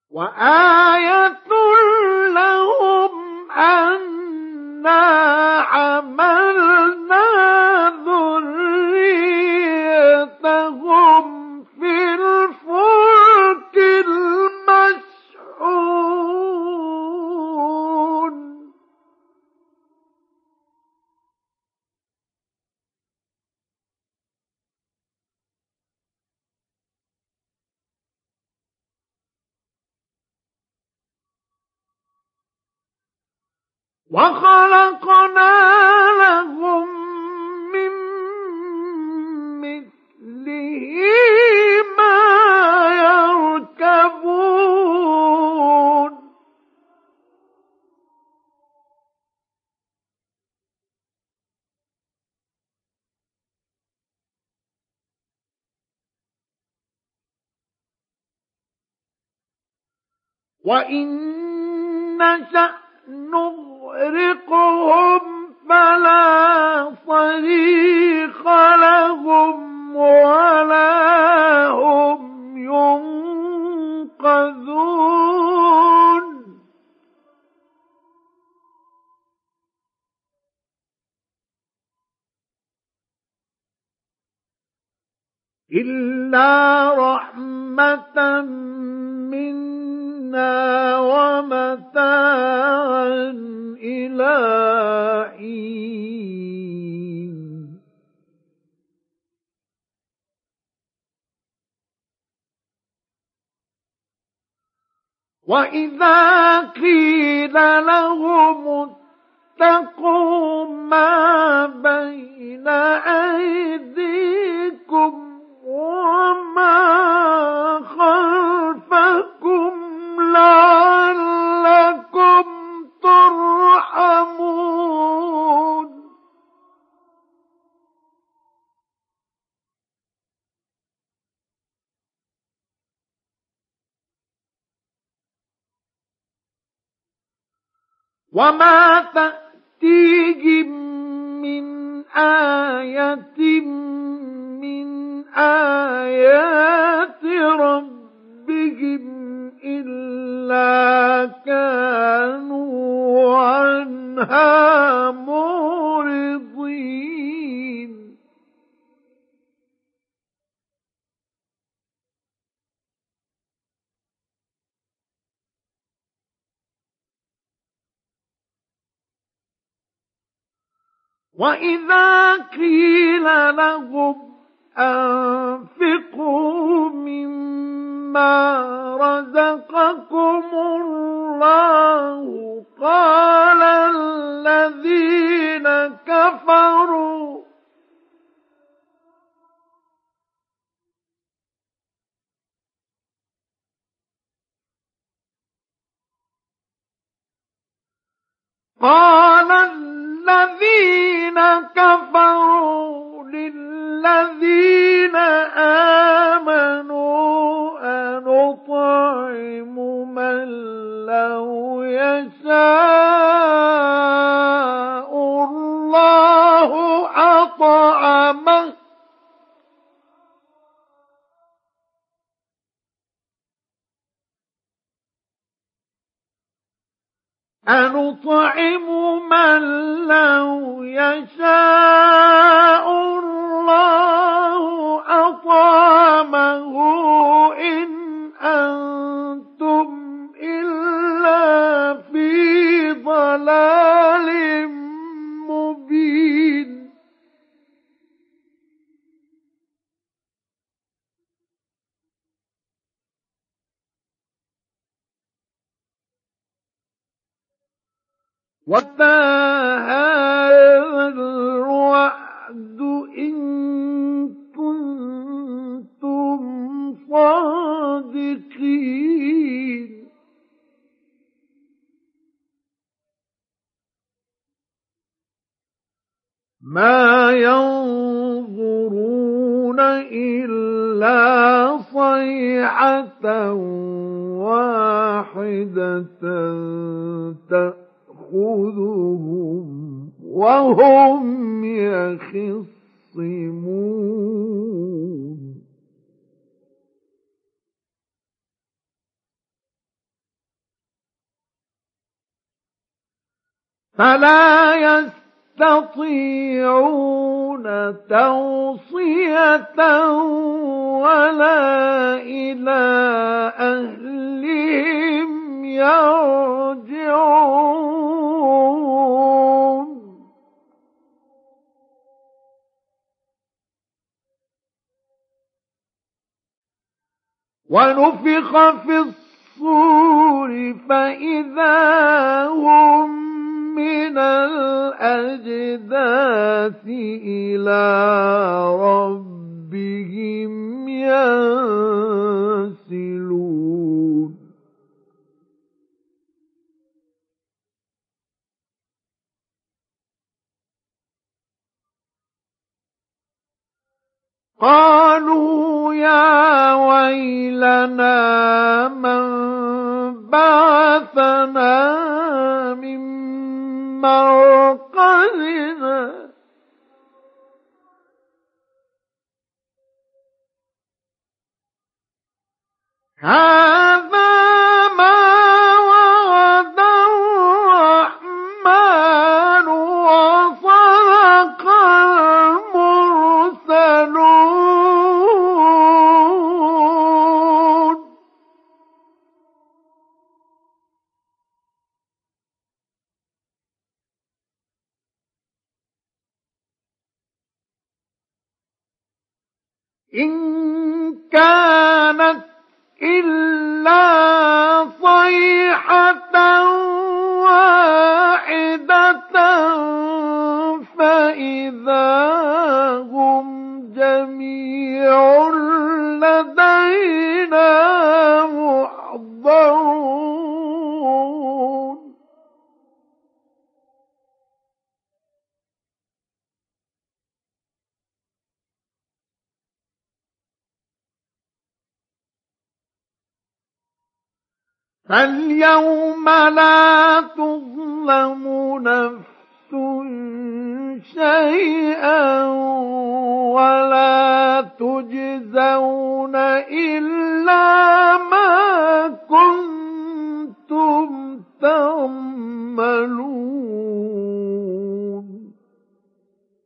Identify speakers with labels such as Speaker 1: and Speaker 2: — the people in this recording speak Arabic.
Speaker 1: وآية لهم أنا حملنا ذريتهم في الفلك المشحون وخلقنا لهم من مثله ما يركبون وإن نشأ نغرقهم فلا صريخ لهم ولا هم ينقذون إلا رحمة منا ومتاعا إلى حين وإذا قيل لهم اتقوا ما بين أيديكم وما خلفكم لعلكم ترحمون وما تأتيهم من آية من آيات ربهم إلا كانوا عنها معرضين وإذا قيل لهم أنفقوا مما رزقكم الله قال الذين كفروا للذين آمنوا أنطعم من لو يشاء الله أطعمه أنطعم من لو يشاء الله أطعمه إن أنتم إلا في ضلال مبين وَمَتَى هَذَا الْوَعْدُ إِن كُنتُمْ صَادِقِينَ مَا يَنظُرُونَ إِلَّا صَيْحَةً وَاحِدَةً تأخذهم وهم يخصمون فلا يستطيعون توصية ولا إلى أهلهم يرجعون ونفخ في الصور فإذا هم من الأجداث إلى ربهم ينسلون قالوا يا ويلنا من بعثنا من مرقدنا هذا ما وعد الرحمن وصدق المرسلون إن كانت إلا صيحة واحدة فإذا هم جميع لدينا محضرون فاليوم لا تظلم نفس شيئا ولا تجزون إلا